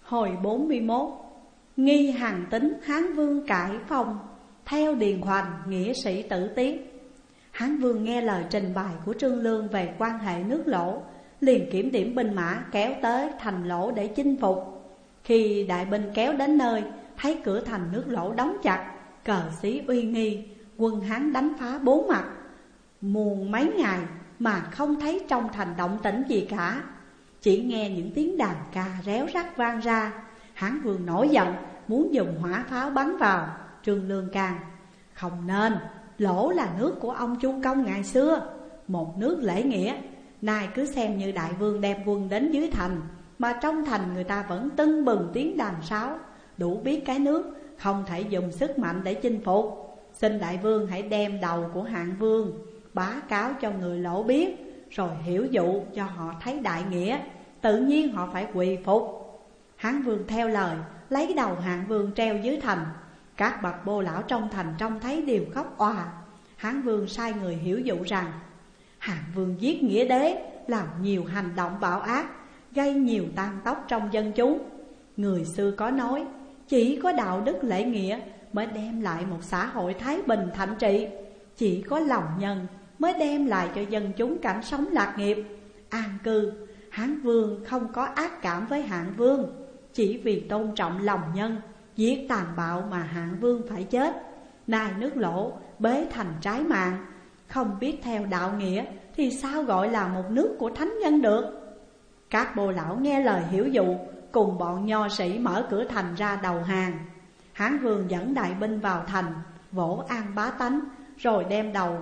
Hồi 41. Nghi Hàn Tín Hán Vương cải phong, theo Điền Hoành nghĩa sĩ tử tiết. Hán Vương nghe lời trình bày của Trương Lương về quan hệ nước Lỗ, liền kiểm điểm binh mã kéo tới thành Lỗ để chinh phục. Khi đại binh kéo đến nơi, thấy cửa thành nước Lỗ đóng chặt, cờ xí uy nghi, quân Hán đánh phá bốn mặt. Muôn mấy ngày mà không thấy trong thành động tĩnh gì cả, chỉ nghe những tiếng đàn ca réo rắt vang ra. Hán Vương nổi giận, muốn dùng hỏa pháo bắn vào. Trương Lương can: không nên, Lỗ là nước của ông Chu Công ngày xưa, một nước lễ nghĩa. Nay cứ xem như đại vương đem quân đến dưới thành, mà trong thành người ta vẫn tưng bừng tiếng đàn sáo, đủ biết cái nước không thể dùng sức mạnh để chinh phục. Xin đại vương hãy đem đầu của Hạng Vương bá cáo cho người Lỗ biết, rồi hiểu dụ cho họ thấy đại nghĩa, tự nhiên họ phải quỳ phục. Hán Vương theo lời, lấy đầu Hạng Vương treo dưới thành. Các bậc bô lão trong thành trông thấy đều khóc òa. Hán Vương sai người hiểu dụ rằng Hạng Vương giết nghĩa đế, làm nhiều hành động bạo ác, gây nhiều tang tóc trong dân chúng. Người xưa có nói, chỉ có đạo đức lễ nghĩa mới đem lại một xã hội thái bình thạnh trị. Chỉ có lòng nhân mới đem lại cho dân chúng cảnh sống lạc nghiệp, an cư. Hán Vương không có ác cảm với Hạng Vương, chỉ vì tôn trọng lòng nhân, giết tàn bạo mà Hạng Vương phải chết. Nay nước Lỗ bế thành trái mạng, không biết theo đạo nghĩa thì sao gọi là một nước của thánh nhân được. Các bô lão nghe lời hiểu dụ, cùng bọn nho sĩ mở cửa thành ra đầu hàng. Hán Vương dẫn đại binh vào thành, vỗ an bá tánh, rồi đem đầu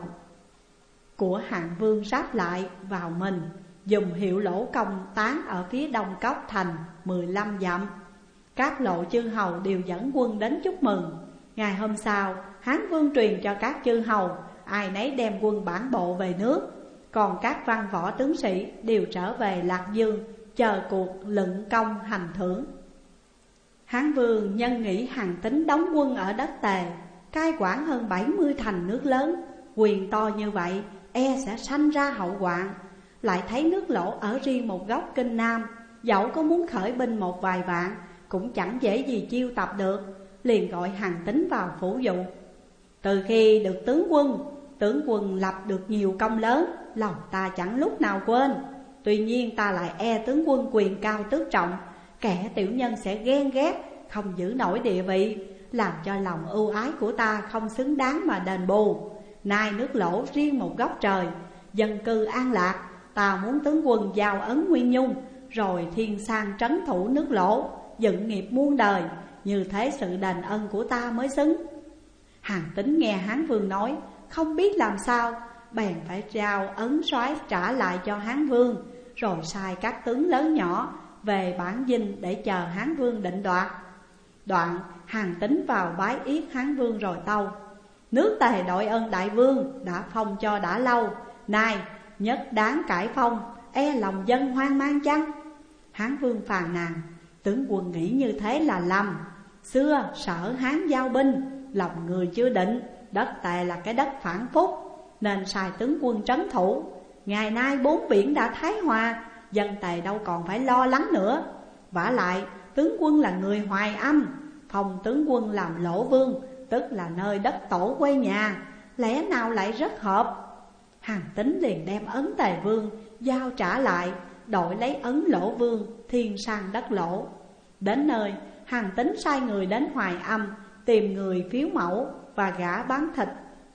của Hạng Vương ráp lại vào mình, dùng hiệu Lỗ Công tán ở phía đông cốc thành 15 dặm. Các lộ chư hầu đều dẫn quân đến chúc mừng. Ngày hôm sau, Hán Vương truyền cho các chư hầu ai nấy đem quân bản bộ về nước, còn các văn võ tướng sĩ đều trở về Lạc Dương, chờ cuộc luận công hành thưởng. Hán Vương nhân nghĩ Hàn Tín đóng quân ở đất Tề, cai quản hơn 70 thành nước lớn, quyền to như vậy e sẽ sanh ra hậu hoạn. Lại thấy nước Lỗ ở riêng một góc kinh Nam, dẫu có muốn khởi binh một vài vạn cũng chẳng dễ gì chiêu tập được, liền gọi Hàn Tín vào phủ dụ. Từ khi được tướng quân lập được nhiều công lớn, lòng ta chẳng lúc nào quên. Tuy nhiên ta lại e tướng quân quyền cao tước trọng, kẻ tiểu nhân sẽ ghen ghét, không giữ nổi địa vị, làm cho lòng ưu ái của ta không xứng đáng mà đền bù. Nay nước Lỗ riêng một góc trời, dân cư an lạc, ta muốn tướng quân giao ấn Nguyên Nhung, rồi thiên sang trấn thủ nước Lỗ, dựng nghiệp muôn đời. Như thế sự đền ân của ta mới xứng. Hàn Tín nghe Hán Vương nói, không biết làm sao, bèn phải giao ấn soái trả lại cho Hán Vương, rồi sai các tướng lớn nhỏ về bản dinh để chờ Hán Vương định đoạt. Đoạn Hàn Tín vào bái yết Hán Vương rồi tâu: nước Tề đội ơn đại vương đã phong cho đã lâu, nay nhất đáng cải phong, e lòng dân hoang mang chăng? Hán Vương phàn nàn: tướng quân nghĩ như thế là lầm. Xưa sở Hán giao binh, lòng người chưa định, đất Tề là cái đất phản phúc, nên sai tướng quân trấn thủ. Ngày nay bốn biển đã thái hòa, dân Tề đâu còn phải lo lắng nữa. Vả lại tướng quân là người Hoài Âm, phong tướng quân làm Lỗ Vương, tức là nơi đất tổ quê nhà, lẽ nào lại rất hợp. Hàn Tín liền đem ấn Tề Vương giao trả lại, đổi lấy ấn Lỗ Vương thiên sang đất Lỗ. Đến nơi, Hàn Tín sai người đến Hoài Âm tìm người phiếu mẫu và gả bán thịt.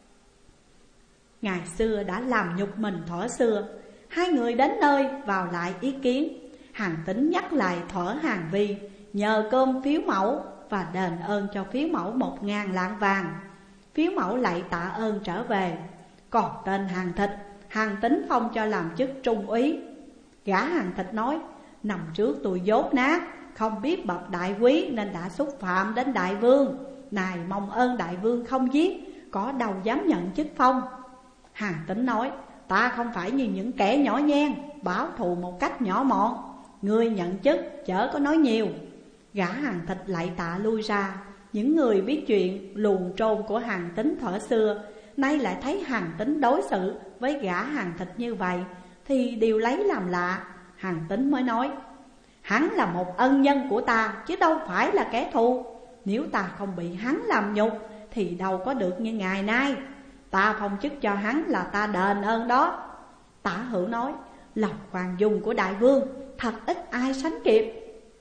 Ngày xưa đã làm nhục mình thuở xưa. Hai người đến nơi vào lại ý kiến. Hàn Tín nhắc lại thuở Hàn Vi, nhờ cơm phiếu mẫu và đền ơn cho phiếu mẫu 1000 lạng vàng. Phiếu mẫu lại tạ ơn trở về. Còn tên Hàn Thịt, Hàn Tín phong cho làm chức trung úy. Gã Hàn Thịt nói: năm trước tôi dốt nát, không biết bậc đại quý nên đã xúc phạm đến đại vương. Này mong ơn đại vương không giết, có đâu dám nhận chức phong. Hàn Tín nói: ta không phải như những kẻ nhỏ nhen, báo thù một cách nhỏ mọn. Ngươi nhận chức chớ có nói nhiều. Gã Hàn Thịt lại tạ lui ra. Những người biết chuyện luồn trôn của Hàn Tín thuở xưa, nay lại thấy Hàn Tín đối xử với gã Hàn Thịt như vậy, thì đều lấy làm lạ. Hàn Tín mới nói: Hắn là một ân nhân của ta chứ đâu phải là kẻ thù. Nếu ta không bị hắn làm nhục thì đâu có được như ngày nay. Ta phong chức cho hắn là ta đền ơn đó. Tả Hữu nói, lòng khoan dung của đại vương thật ít ai sánh kịp.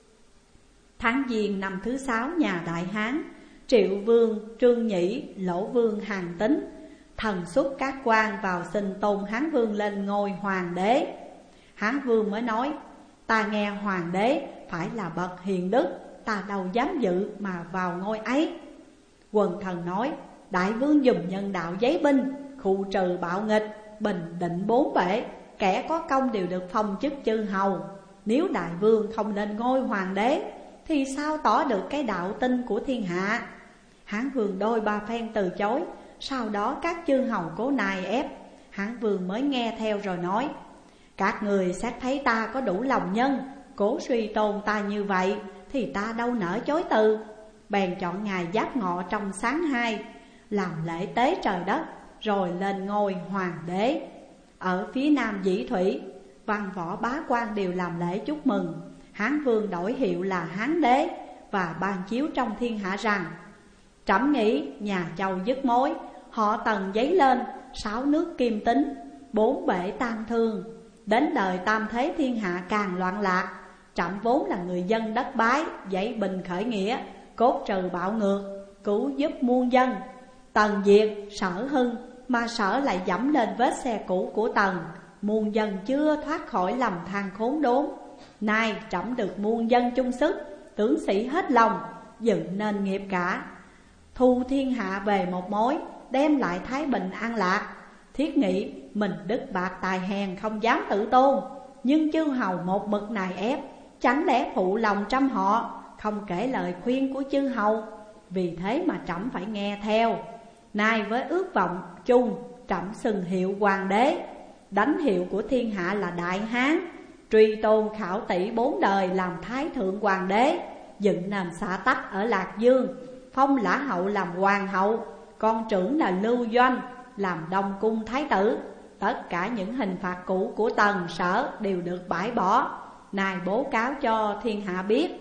Tháng Giêng năm thứ 6 nhà Đại Hán, Triệu Vương Trương Nhĩ, Lỗ Vương Hàn Tín thần xuất các quan vào xin tôn Hán Vương lên ngôi hoàng đế. Hán Vương mới nói, ta nghe hoàng đế phải là bậc hiền đức, ta đâu dám dự mà vào ngôi ấy. Quần thần nói, đại vương dùng nhân đạo giấy binh, khu trừ bạo nghịch, bình định bốn bể, kẻ có công đều được phong chức chư hầu. Nếu đại vương không lên ngôi hoàng đế thì sao tỏ được cái đạo tinh của thiên hạ? Hán Vương đôi ba phen từ chối. Sau đó các chư hầu cố nài ép, Hán Vương mới nghe theo rồi nói, các người xét thấy ta có đủ lòng nhân, cố suy tôn ta như vậy thì ta đâu nỡ chối từ. Bèn chọn ngày Giáp Ngọ trong sáng 2, làm lễ tế trời đất, rồi lên ngôi hoàng đế. Ở phía nam Dĩ Thủy, văn võ bá quan đều làm lễ chúc mừng. Hán Vương đổi hiệu là Hán đế và ban chiếu trong thiên hạ rằng, trẫm nghĩ nhà Châu dứt mối, họ Tần dấy lên, 6 nước kim tính, 4 bể tam thương. Đến đời tam thế thiên hạ càng loạn lạc, trẫm vốn là người dân đất Bái, dậy bình khởi nghĩa, cốt trừ bạo ngược, cứu giúp muôn dân. Tần diệt, Sở hưng, mà Sở lại dẫm lên vết xe cũ của Tần. Muôn dân chưa thoát khỏi lầm than khốn đốn. Nay trẫm được muôn dân chung sức, tướng sĩ hết lòng, dựng nên nghiệp cả, thu thiên hạ về một mối, đem lại thái bình an lạc. Thiết nghĩ mình đức bạc tài hèn không dám tự tôn, nhưng chư hầu một mực nài ép, chẳng lẽ phụ lòng trăm họ, không kể lời khuyên của chư hầu. Vì thế mà trẫm phải nghe theo. Nay với ước vọng chung, trẫm xưng hiệu hoàng đế, đánh hiệu của thiên hạ là Đại Hán, truy tôn Khảo Tỷ 4 đời làm thái thượng hoàng đế, dựng nền xã Tắc ở Lạc Dương, phong Lã Hậu làm hoàng hậu, con trưởng là Lưu Doanh làm đông cung thái tử. Tất cả những hình phạt cũ của Tần Sở đều được bãi bỏ, nay bố cáo cho thiên hạ biết.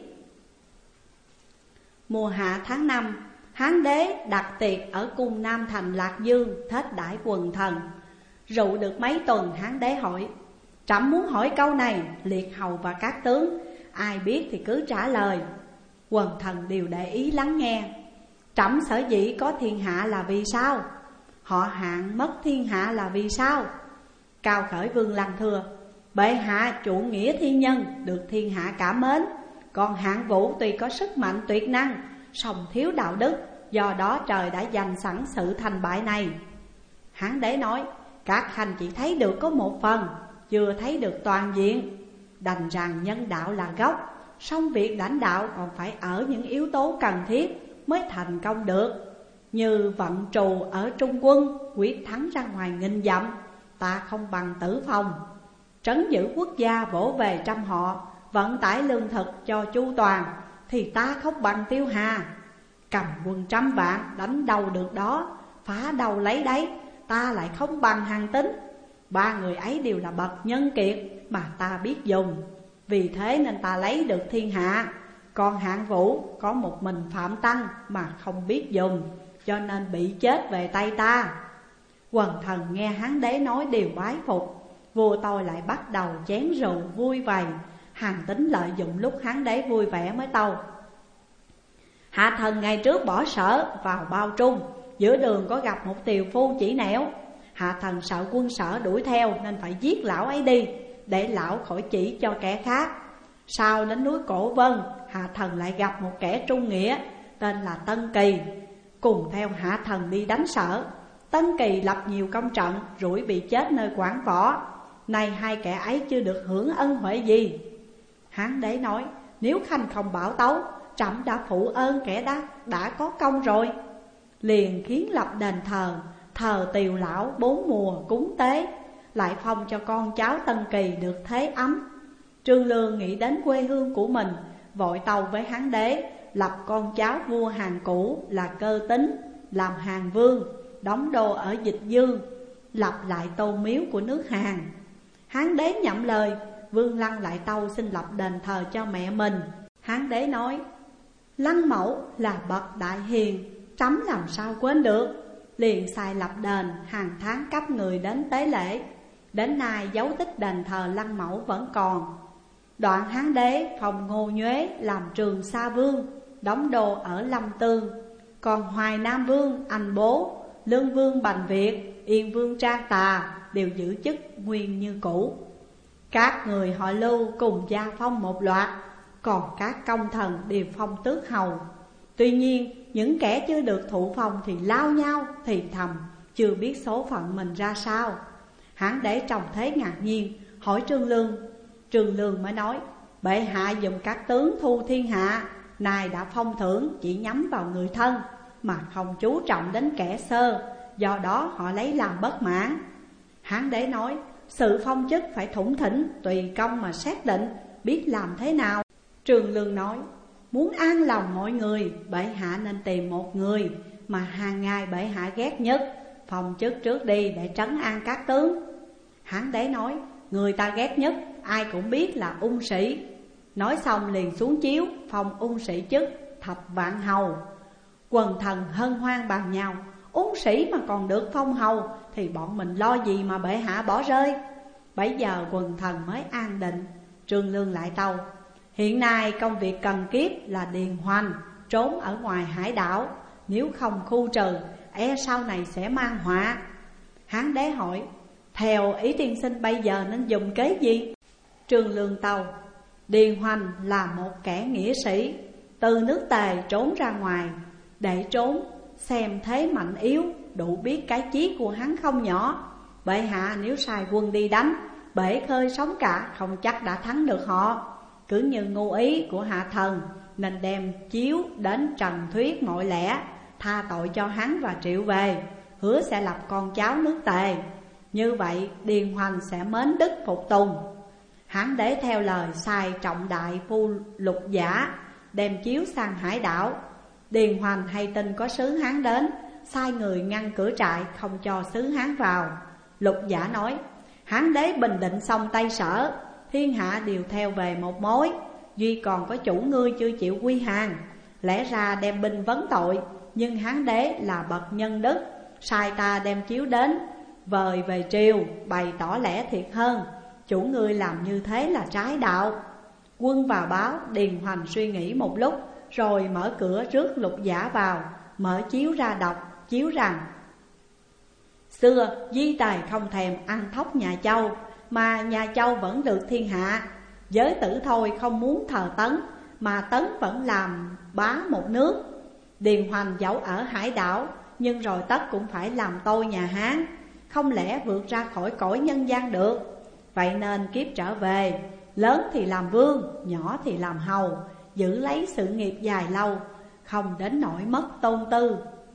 Mùa hạ tháng 5, Hán đế đặt tiệc ở cung Nam Thành Lạc Dương, thết đãi quần thần. Rượu được mấy tuần, Hán đế hỏi, trẫm muốn hỏi câu này, liệt hầu và các tướng, ai biết thì cứ trả lời. Quần thần đều để ý lắng nghe. Trẫm sở dĩ có thiên hạ là vì sao? Họ Hạng mất thiên hạ là vì sao? Cao Khởi Vương lăng thưa, bệ hạ chuộng nghĩa thiên nhân, được thiên hạ cảm mến. Còn Hạng Vũ tuy có sức mạnh tuyệt năng, song thiếu đạo đức, do đó trời đã dành sẵn sự thành bại này. Hán đế nói, các khanh chỉ thấy được có một phần, chưa thấy được toàn diện. Đành rằng nhân đạo là gốc, song việc lãnh đạo còn phải ở những yếu tố cần thiết mới thành công được. Như Vận Trù ở Trung quân, quyết thắng ra ngoài nghìn dặm, ta không bằng Tử Phong. Trấn giữ quốc gia vỗ về trăm họ, vận tải lương thực cho chu toàn, thì ta không bằng Tiêu Hà. Cầm quân 100 vạn đánh đâu được đó, phá đâu lấy đấy, ta lại không bằng Hàn Tín. Ba người ấy đều là bậc nhân kiệt mà ta biết dùng, vì thế nên ta lấy được thiên hạ. Còn Hạng Vũ có một mình Phạm Tăng mà không biết dùng, cho nên bị chết về tay ta. Quần thần nghe Hán đế nói đều bái phục. Vua tôi lại bắt đầu chén rượu vui vầy. Hàn Tín lợi dụng lúc Hán đế vui vẻ mới tâu, hạ thần ngày trước bỏ Sở vào Bao Trung, giữa đường có gặp một tiều phu chỉ nẻo. Hạ thần sợ quân Sở đuổi theo nên phải giết lão ấy đi, để lão khỏi chỉ cho kẻ khác. Sau đến núi Cổ Vân, hạ thần lại gặp một kẻ trung nghĩa tên là Tân Kỳ, cùng theo hạ thần đi đánh Sở. Tân Kỳ lập nhiều công trận, rủi bị chết nơi Quảng Võ. Nay hai kẻ ấy chưa được hưởng ân huệ gì. Hán đế nói, nếu khanh không bảo tấu, trẫm đã phụ ơn kẻ đã có công rồi. Liền khiến lập đền thờ, thờ tiều lão 4 mùa cúng tế, lại phong cho con cháu Tân Kỳ được thế ấm. Trương Lương nghĩ đến quê hương của mình, vội tâu với Hán đế lập con cháu vua Hàn cũ là Cơ Tính làm Hàn vương, đóng đô ở Dịch Dương, lập lại tôn miếu của nước Hàn. Hán đế nhậm lời, Vương Lăng lại tâu xin lập đền thờ cho mẹ mình. Hán đế nói: Lăng mẫu là bậc đại hiền, trẫm làm sao quên được. Liền sai lập đền, hàng tháng cấp người đến tế lễ. Đến nay dấu tích đền thờ Lăng mẫu vẫn còn. Đoạn Hán đế phong Ngô Nhuế làm Trường Sa Vương, đóng đô ở Lâm Tương. Còn Hoài Nam Vương Anh Bố, Lương Vương Bành Việt, Yên Vương Trang Tà đều giữ chức nguyên như cũ. Các người họ Lưu cùng gia phong một loạt, còn các công thần đều phong tước hầu. Tuy nhiên những kẻ chưa được thụ phong thì lao nhau thì thầm, chưa biết số phận mình ra sao. Hán đế trông thế ngạc nhiên, hỏi Trương Lương. Trương Lương mới nói: bệ hạ dùng các tướng thu thiên hạ, nay đã phong thưởng chỉ nhắm vào người thân, mà không chú trọng đến kẻ sơ, do đó họ lấy làm bất mãn. Hán đế nói: sự phong chức phải thủng thỉnh, tùy công mà xét định, biết làm thế nào. Trương Lương nói: muốn an lòng mọi người, bệ hạ nên tìm một người mà hàng ngày bệ hạ ghét nhất, phong chức trước đi để trấn an các tướng. Hán đế nói: người ta ghét nhất ai cũng biết là ung sĩ. Nói xong liền xuống chiếu phong ung sĩ chức thập vạn hầu. Quần thần hân hoan bàn nhau, ung sĩ mà còn được phong hầu thì bọn mình lo gì mà bệ hạ bỏ rơi. Bấy giờ quần thần mới an định. Trương Lương lại tâu: hiện nay công việc cần kiếp là điền hoành, trốn ở ngoài hải đảo, nếu không khu trừ e sau này sẽ mang họa. Hán đế hỏi: theo ý tiên sinh bây giờ nên dùng kế gì? Trương Lương tâu: Điền Hoành là một kẻ nghĩa sĩ, từ nước Tề trốn ra ngoài. Để trốn xem thế mạnh yếu, đủ biết cái chí của hắn không nhỏ. Bệ hạ nếu sai quân đi đánh, bể khơi sống cả không chắc đã thắng được họ. Cứ như ngu ý của hạ thần, nên đem chiếu đến trần thuyết mọi lẽ, tha tội cho hắn và triệu về, hứa sẽ lập con cháu nước Tề. Như vậy Điền Hoành sẽ mến đức phục tùng. Hán đế theo lời sai trọng đại phu Lục Giả đem chiếu sang hải đảo. Điền Hoành hay tin có sứ Hán đến, sai người ngăn cửa trại không cho sứ Hán vào. Lục Giả nói: Hán đế bình định xong Tây Sở, thiên hạ đều theo về một mối, duy còn có chủ ngươi chưa chịu quy hàng. Lẽ ra đem binh vấn tội, nhưng Hán đế là bậc nhân đức, sai ta đem chiếu đến vời về triều, bày tỏ lẽ thiệt hơn. Chủ ngươi làm như thế là trái đạo. Quân vào báo. Điền Hoành suy nghĩ một lúc, rồi mở cửa rước Lục Giả vào, mở chiếu ra đọc. Chiếu rằng: xưa Di Tài không thèm ăn thóc nhà Châu, mà nhà Châu vẫn được thiên hạ. Giới tử thôi không muốn thờ Tấn, mà Tấn vẫn làm bá một nước. Điền Hoành dẫu ở hải đảo, nhưng rồi tất cũng phải làm tôi nhà Hán, không lẽ vượt ra khỏi cõi nhân gian được. Vậy nên kiếp trở về, lớn thì làm vương, nhỏ thì làm hầu, giữ lấy sự nghiệp dài lâu, không đến nỗi mất tôn tư.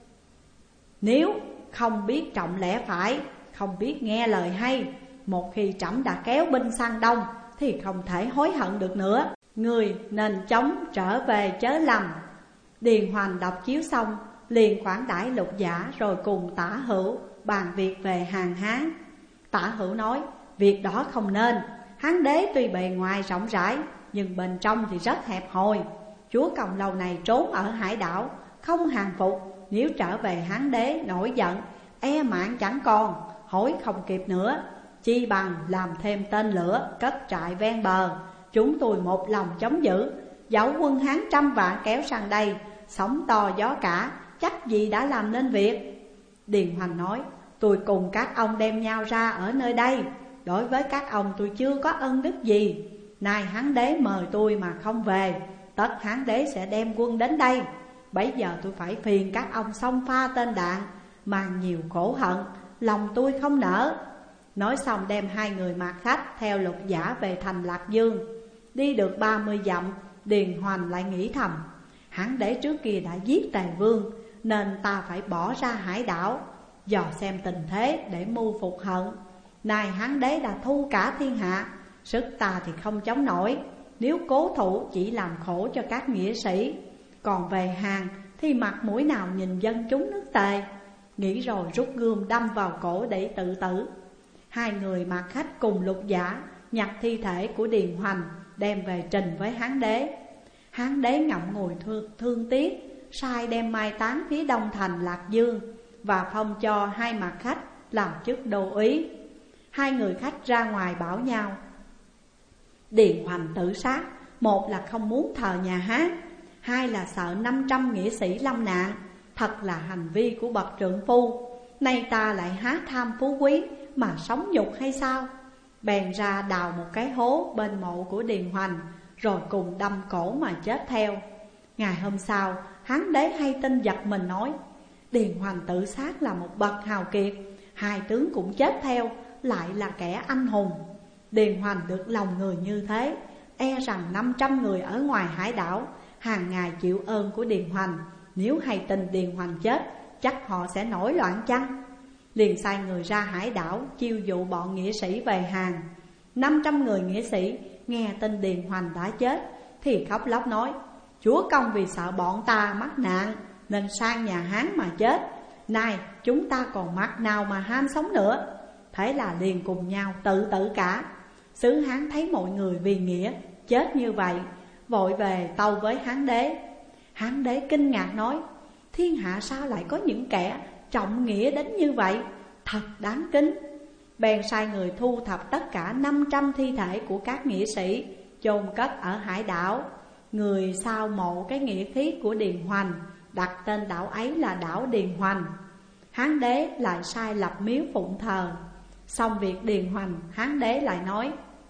Nếu không biết trọng lẽ phải, không biết nghe lời hay, một khi trẫm đã kéo binh sang đông thì không thể hối hận được nữa. Người nên chống trở về chớ lầm. Điền Hoành đọc chiếu xong, liền khoản đãi Lục Giả, rồi cùng Tả Hữu bàn việc về hàng Hán. Tả Hữu nói: việc đó không nên. Hán đế tuy bề ngoài rộng rãi, nhưng bên trong thì rất hẹp hòi. Chúa Công lâu này trốn ở hải đảo, không hàng phục, nếu trở về Hán đế nổi giận, e mạng chẳng còn, hối không kịp nữa. Chi bằng làm thêm tên lửa, cất trại ven bờ, chúng tôi một lòng chống giữ. Dẫu quân Hán 100 vạn kéo sang đây, sóng to gió cả, chắc gì đã làm nên việc. Điền Hoành nói: tôi cùng các ông đem nhau ra ở nơi đây, đối với các ông tôi chưa có ân đức gì. Nay Hán đế mời tôi mà không về, tất Hán đế sẽ đem quân đến đây. Bấy giờ tôi phải phiền các ông xông pha tên đạn, mang nhiều khổ hận, lòng tôi không nỡ. Nói xong đem hai người mạc khách theo Lục Giả về thành Lạc Dương. Đi được 30 dặm, Điền Hoành lại nghĩ thầm: Hán đế trước kia đã giết Tề Vương, nên ta phải bỏ ra hải đảo, dò xem tình thế để mưu phục hận. Nay Hán đế đã thu cả thiên hạ, sức ta thì không chống nổi. Nếu cố thủ chỉ làm khổ cho các nghĩa sĩ, còn về hàng thì mặt mũi nào nhìn dân chúng nước Tề. Nghĩ rồi rút gươm đâm vào cổ để tự tử. Hai người mạc khách cùng Lục Giả nhặt thi thể của Điền Hoành đem về trình với Hán đế. Hán đế ngậm ngùi thương tiếc, sai đem mai táng phía đông thành Lạc Dương và phong cho hai mặt khách làm chức đô úy. Hai người khách ra ngoài bảo nhau: Điền Hoành tự sát, một là không muốn thờ nhà Hán, hai là sợ 500 nghĩa sĩ lâm nạn. Thật là hành vi của bậc trượng phu. Nay ta lại há tham phú quý mà sống nhục hay sao? Bèn ra đào một cái hố bên mộ của Điền Hoành, rồi cùng đâm cổ mà chết theo. Ngày hôm sau, Hán đế hay tin giật mình nói: Điền Hoành tự sát là một bậc hào kiệt, hai tướng cũng chết theo, lại là kẻ anh hùng. Điền Hoành được lòng người như thế, e rằng 500 người ở ngoài hải đảo hàng ngày chịu ơn của Điền Hoành, nếu hay tin Điền Hoành chết, chắc họ sẽ nổi loạn chăng? Liền sai người ra hải đảo chiêu dụ bọn nghĩa sĩ về hàng. 500 người nghĩa sĩ nghe tin Điền Hoành đã chết thì khóc lóc nói: Chúa công vì sợ bọn ta mắc nạn nên sang nhà Hán mà chết, nay chúng ta còn mặt nào mà ham sống nữa. Thế là liền cùng nhau tự tử cả. Sứ Hán thấy mọi người vì nghĩa chết như vậy, vội về tâu với Hán đế. Hán đế kinh ngạc nói: Thiên hạ sao lại có những kẻ trọng nghĩa đến như vậy, thật đáng kính. Bèn sai người thu thập tất cả 500 thi thể của các nghĩa sĩ, chôn cất ở hải đảo. Người sao mộ cái nghĩa khí của Điền Hoành, đặt tên đảo ấy là đảo Điền Hoành. Hán đế lại sai lập miếu phụng thờ. Xong việc Điền Hoành, Hán đế lại nói: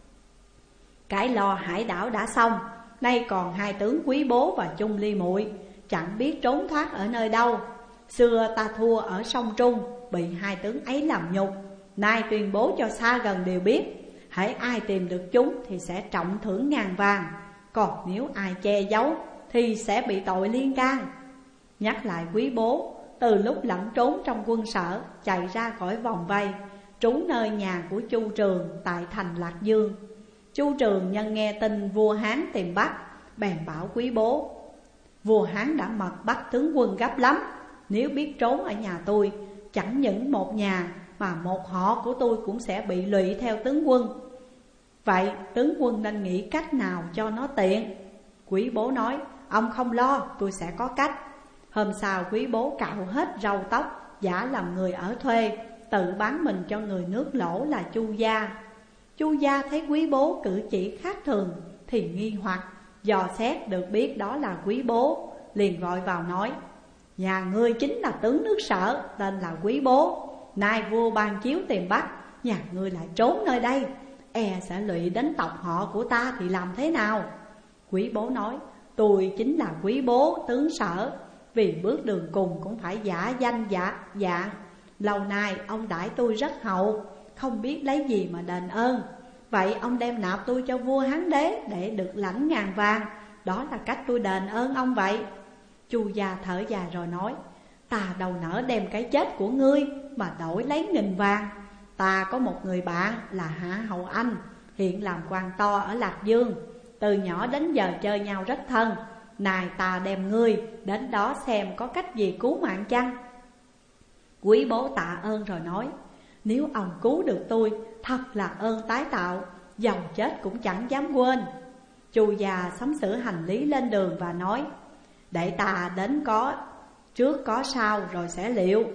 Cái lo hải đảo đã xong, nay còn hai tướng Quý Bố và Chung Ly Muội, chẳng biết trốn thoát ở nơi đâu. Xưa ta thua ở sông Trung, bị hai tướng ấy làm nhục. Nay tuyên bố cho xa gần đều biết, hễ ai tìm được chúng thì sẽ trọng thưởng ngàn vàng, còn nếu ai che giấu thì sẽ bị tội liên can. Nhắc lại Quý Bố, từ lúc lẩn trốn trong quân sở, chạy ra khỏi vòng vây, trú nơi nhà của Chu Trường tại thành Lạc Dương. Chu Trường nhân nghe tin vua Hán tìm bắt, bèn bảo Quý Bố: Vua Hán đã mật bắt tướng quân gấp lắm, nếu biết trốn ở nhà tôi, chẳng những một nhà mà một họ của tôi cũng sẽ bị lụy theo tướng quân. Vậy tướng quân nên nghĩ cách nào cho nó tiện? Quý Bố nói: Ông không lo, tôi sẽ có cách. Hôm sau Quý Bố cạo hết râu tóc, giả làm người ở thuê, tự bán mình cho người nước Lỗ là Chu Gia. Chu Gia thấy Quý Bố cử chỉ khác thường thì nghi hoặc, dò xét được biết đó là Quý Bố, liền gọi vào nói: Nhà ngươi chính là tướng nước Sở, tên là Quý Bố. Nay vua ban chiếu tìm bắt, nhà ngươi lại trốn nơi đây, e sẽ lụy đến tộc họ của ta thì làm thế nào? Quý Bố nói: Tôi chính là Quý Bố tướng Sở, vì bước đường cùng cũng phải giả danh giả dạng. Lâu nay ông đãi tôi rất hậu, không biết lấy gì mà đền ơn. Vậy ông đem nạp tôi cho vua Hán đế để được lãnh ngàn vàng, đó là cách tôi đền ơn ông vậy. Chu Gia thở dài rồi nói: Ta đâu nỡ đem cái chết của ngươi mà đổi lấy nghìn vàng. Ta có một người bạn là Hạ Hầu Anh, hiện làm quan to ở Lạc Dương, từ nhỏ đến giờ chơi nhau rất thân. Này ta đem ngươi đến đó xem có cách gì cứu mạng chăng? Quý Bố tạ ơn rồi nói: Nếu ông cứu được tôi, thật là ơn tái tạo, dầu chết cũng chẳng dám quên. Chu Gia sắm sửa hành lý lên đường và nói: Để ta đến có trước có sau rồi sẽ liệu.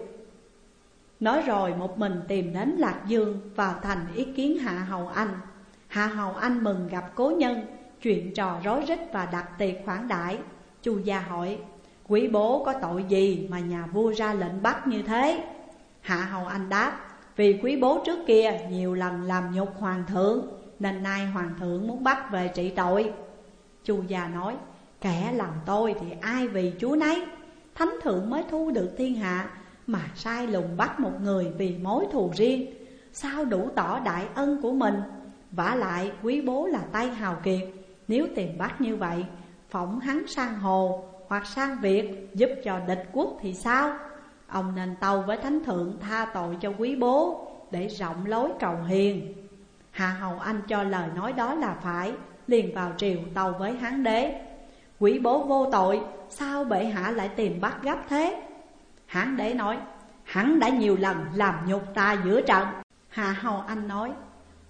Nói rồi một mình tìm đến Lạc Dương, vào thành ý kiến Hạ Hầu Anh. Hạ Hầu Anh mừng gặp cố nhân, chuyện trò rối rít và đặt tiệc khoản đãi. Chu Gia hỏi: Quý Bố có tội gì mà nhà vua ra lệnh bắt như thế? Hạ Hầu Anh đáp: Vì Quý Bố trước kia nhiều lần làm nhục hoàng thượng, nên nay hoàng thượng muốn bắt về trị tội. Chu Gia nói: Kẻ làm tôi thì ai vì chúa nấy. Thánh thượng mới thu được thiên hạ, mà sai lùng bắt một người vì mối thù riêng, sao đủ tỏ đại ân của mình. Vả lại Quý Bố là tay hào kiệt, nếu tìm bắt như vậy, phỏng hắn sang Hồ hoặc sang Việt giúp cho địch quốc thì sao? Ông nên tâu với Thánh thượng tha tội cho Quý Bố, để rộng lối cầu hiền. Hạ Hầu Anh cho lời nói đó là phải, liền vào triều tâu với Hán đế: Quý Bố vô tội, sao bệ hạ lại tìm bắt gấp thế? Hán đế nói: Hắn đã nhiều lần làm nhục ta giữa trận. Hạ Hầu Anh nói: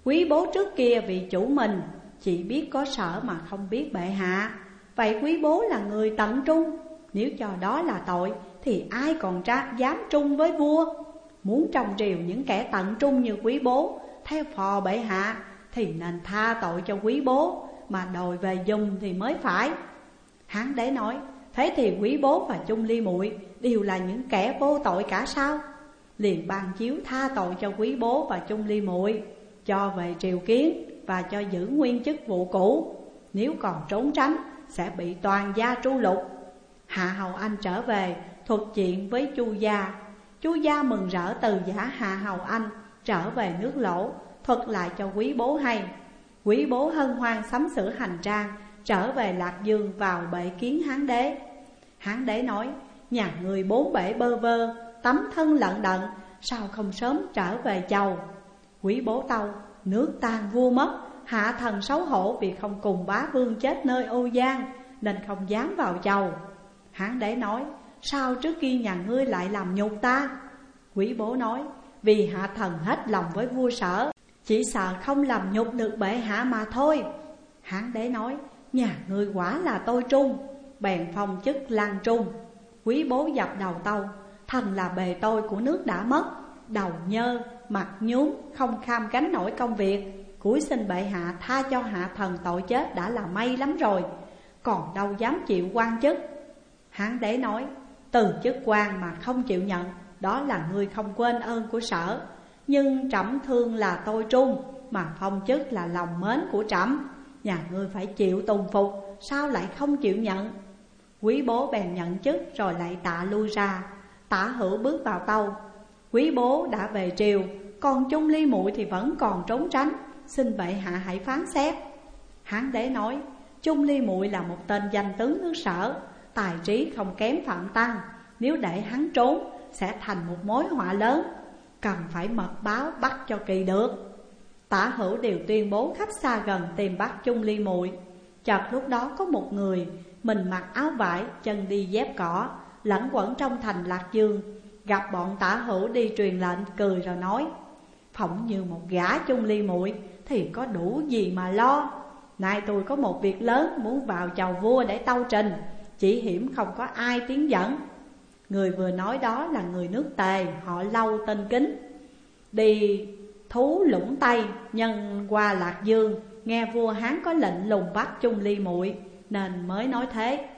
Quý bố trước kia vì chủ mình chỉ biết có Sở mà không biết bệ hạ. Vậy quý bố là người tận trung, nếu cho đó là tội thì ai còn dám trung với vua. Muốn trong triều những kẻ tận trung như quý bố theo phò bệ hạ thì nên tha tội cho quý bố, mà đòi về dùng thì mới phải. Hán đế nói: thế thì quý bố và Chung Ly muội đều là những kẻ vô tội cả sao? Liền ban chiếu tha tội cho quý bố và Chung Ly muội, cho về triều kiến và cho giữ nguyên chức vụ cũ. Nếu còn trốn tránh sẽ bị toàn gia tru lục. Hạ Hầu Anh trở về thuật chuyện với Chu gia. Chu gia mừng rỡ từ giả Hạ Hầu Anh trở về nước Lỗ, thuật lại cho quý bố hay. Quý bố hân hoan sắm sửa hành trang, trở về Lạc Dương vào bệ kiến Hán đế. Hán đế nói: nhà người bốn bể bơ vơ, tấm thân lận đận, sao không sớm trở về chầu? Quý bố tâu: nước tan vua mất, hạ thần xấu hổ vì không cùng bá vương chết nơi Âu Giang, nên không dám vào chầu. Hán đế nói: sao trước kia nhà ngươi lại làm nhục ta? Quý bố nói: vì hạ thần hết lòng với vua Sở, chỉ sợ không làm nhục được bệ hạ mà thôi. Hán đế nói: nhà ngươi quả là tôi trung, bèn phong chức lang trung. Quý bố dập đầu tâu: thần là bề tôi của nước đã mất, đầu nhơ, mặt nhúm, không kham gánh nổi công việc. Cúi xin bệ hạ tha cho hạ thần tội chết đã là may lắm rồi, còn đâu dám chịu quan chức. Hán đế nói: từ chức quan mà không chịu nhận, đó là ngươi không quên ơn của Sở. Nhưng trẫm thương là tôi trung, mà phong chức là lòng mến của trẫm. Nhà ngươi phải chịu tùng phục, sao lại không chịu nhận? Quý bố bèn nhận chức rồi lại tạ lui ra. Tả Hữu bước vào tâu: quý bố đã về triều, còn Chung Ly muội thì vẫn còn trốn tránh, xin bệ hạ hãy phán xét. Hán đế nói: Chung Ly muội là một tên danh tướng nước Sở, tài trí không kém Phạm Tăng. Nếu để hắn trốn sẽ thành một mối họa lớn, cần phải mật báo bắt cho kỳ được. Tả Hữu đều tuyên bố khách xa gần tìm bắt Chung Ly muội. Chợt lúc đó có một người, mình mặc áo vải, chân đi dép cỏ, lẩn quẩn trong thành Lạc Dương, gặp bọn Tả Hữu đi truyền lệnh, cười rồi nói: phỏng như một gã Chung Ly muội thì có đủ gì mà lo. Nay tôi có một việc lớn muốn vào chầu vua để tâu trình, chỉ hiểm không có ai tiến dẫn. Người vừa nói đó là người nước Tề, họ Lâu tên Kính, đi thú Lũng Tây, nhân qua Lạc Dương, nghe vua Hán có lệnh lùng bắt Chung Ly muội nên mới nói thế.